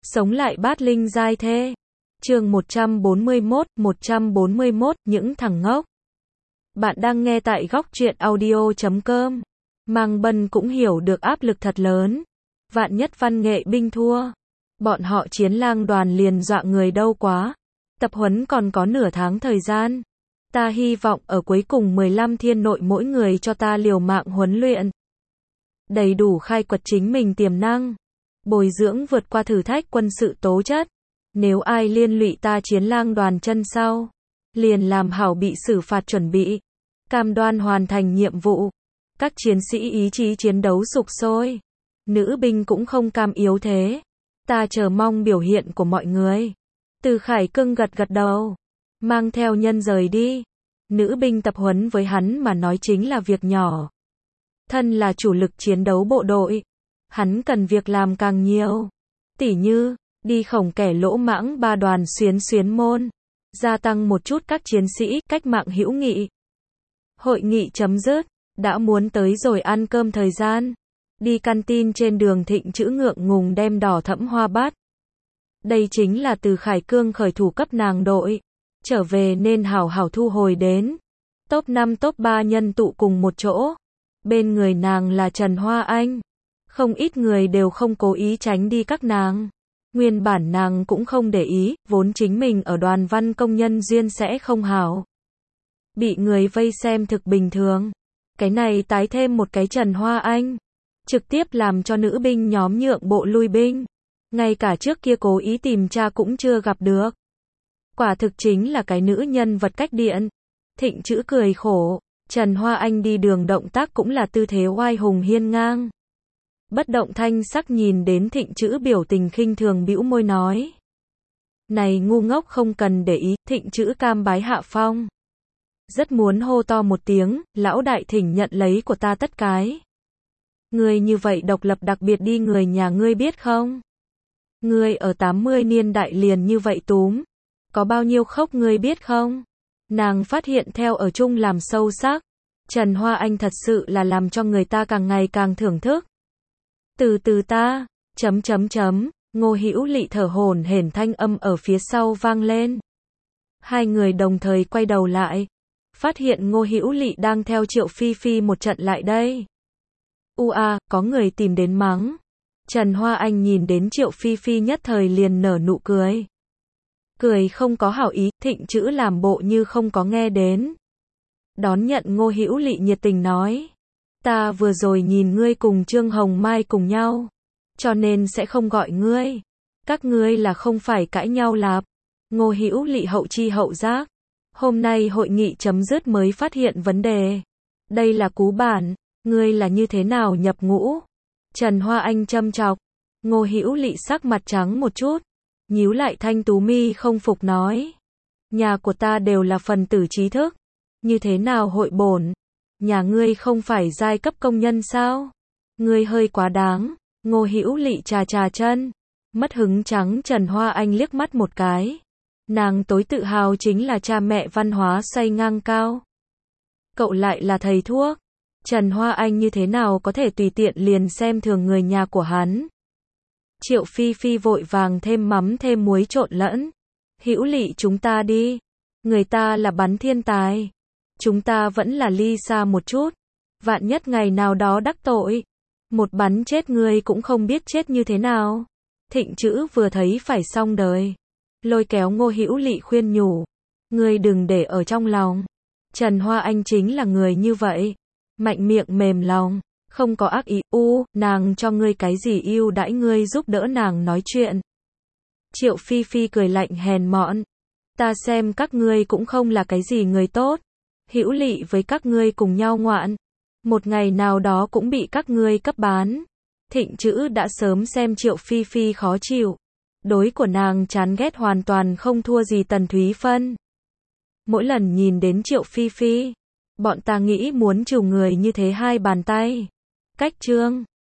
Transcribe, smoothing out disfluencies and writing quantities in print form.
Sống lại bát linh giai thê. Chương 141, những thằng ngốc. Bạn đang nghe tại góc truyện audio.com. Mang Bân cũng hiểu được áp lực thật lớn. Vạn nhất văn nghệ binh thua, bọn họ Chiến Lang đoàn liền dọa người đâu quá. Tập huấn còn có nửa tháng thời gian. Ta hy vọng ở cuối cùng 15 thiên nội mỗi người cho ta liều mạng huấn luyện. Đầy đủ khai quật chính mình tiềm năng. Bồi dưỡng vượt qua thử thách quân sự tố chất. Nếu ai liên lụy ta Chiến Lang đoàn chân sau, liền làm hảo bị xử phạt chuẩn bị. Cam đoan hoàn thành nhiệm vụ. Các chiến sĩ ý chí chiến đấu sục sôi. Nữ binh cũng không cam yếu thế. Ta chờ mong biểu hiện của mọi người. Từ Khải Cưng gật gật đầu. Mang theo nhân rời đi. Nữ binh tập huấn với hắn mà nói chính là việc nhỏ. Thân là chủ lực chiến đấu bộ đội. Hắn cần việc làm càng nhiều. Tỉ như, đi khổng kẻ lỗ mãng ba đoàn xuyến môn. Gia tăng một chút các chiến sĩ cách mạng hữu nghị. Hội nghị chấm dứt. Đã muốn tới rồi ăn cơm thời gian. Đi canteen trên đường Thịnh Chữ ngượng ngùng đem đỏ thẫm hoa bát. Đây chính là từ Khải Cương khởi thủ cấp nàng đội. Trở về nên hảo hảo thu hồi đến. Top 5 top 3 nhân tụ cùng một chỗ. Bên người nàng là Trần Hoa Anh. Không ít người đều không cố ý tránh đi các nàng. Nguyên bản nàng cũng không để ý, vốn chính mình ở đoàn văn công nhân duyên sẽ không hảo. Bị người vây xem thực bình thường. Cái này tái thêm một cái Trần Hoa Anh. Trực tiếp làm cho nữ binh nhóm nhượng bộ lui binh. Ngay cả trước kia cố ý tìm cha cũng chưa gặp được. Quả thực chính là cái nữ nhân vật cách điện. Thịnh Chữ cười khổ. Trần Hoa Anh đi đường động tác cũng là tư thế oai hùng hiên ngang. Bất động thanh sắc nhìn đến Thịnh Chữ biểu tình khinh thường bĩu môi nói. Này ngu ngốc không cần để ý, Thịnh Chữ cam bái hạ phong. Rất muốn hô to một tiếng, lão đại thỉnh nhận lấy của ta tất cái. Ngươi như vậy độc lập đặc biệt đi người nhà ngươi biết không? Ngươi ở 80 niên đại liền như vậy túm. Có bao nhiêu khốc ngươi biết không? Nàng phát hiện theo ở chung làm sâu sắc. Trần Hoa Anh thật sự là làm cho người ta càng ngày càng thưởng thức. Từ từ ta, Ngô Hữu Lị thở hổn hển thanh âm ở phía sau vang lên. Hai người đồng thời quay đầu lại. Phát hiện Ngô Hữu Lị đang theo Triệu Phi Phi một trận lại đây. Có người tìm đến mắng. Trần Hoa Anh nhìn đến Triệu Phi Phi nhất thời liền nở nụ cười. Cười không có hảo ý, Thịnh Chữ làm bộ như không có nghe đến. Đón nhận Ngô Hữu Lị nhiệt tình nói. Ta vừa rồi nhìn ngươi cùng Trương Hồng Mai cùng nhau. Cho nên sẽ không gọi ngươi. Các ngươi là không phải cãi nhau lạp. Ngô Hữu Lị hậu chi hậu giác. Hôm nay hội nghị chấm dứt mới phát hiện vấn đề. Đây là cú bản. Ngươi là như thế nào nhập ngũ? Trần Hoa Anh châm chọc. Ngô Hữu Lị sắc mặt trắng một chút. Nhíu lại thanh tú mi không phục nói. Nhà của ta đều là phần tử trí thức. Như thế nào hội bổn? Nhà ngươi không phải giai cấp công nhân sao? Ngươi hơi quá đáng. Ngô Hữu Lị trà chân. Mất hứng trắng Trần Hoa Anh liếc mắt một cái. Nàng tối tự hào chính là cha mẹ văn hóa xoay ngang cao. Cậu lại là thầy thuốc. Trần Hoa Anh như thế nào có thể tùy tiện liền xem thường người nhà của hắn. Triệu Phi Phi vội vàng thêm mắm thêm muối trộn lẫn. Hữu Lị chúng ta đi. Người ta là bắn thiên tài. Chúng ta vẫn là ly xa một chút. Vạn nhất ngày nào đó đắc tội. Một bắn chết ngươi cũng không biết chết như thế nào. Thịnh Chữ vừa thấy phải xong đời. Lôi kéo Ngô Hữu Lị khuyên nhủ. Ngươi đừng để ở trong lòng. Trần Hoa Anh chính là người như vậy. Mạnh miệng mềm lòng. Không có ác ý. Nàng cho ngươi cái gì ưu đãi ngươi giúp đỡ nàng nói chuyện. Triệu Phi Phi cười lạnh hèn mọn. Ta xem các ngươi cũng không là cái gì người tốt. Hữu Lị với các ngươi cùng nhau ngoạn. Một ngày nào đó cũng bị các ngươi cấp bán. Thịnh Chữ đã sớm xem Triệu Phi Phi khó chịu. Đối của nàng chán ghét hoàn toàn không thua gì Tần Thúy Phân. Mỗi lần nhìn đến Triệu Phi Phi, bọn ta nghĩ muốn trừ người như thế hai bàn tay. Cách trương.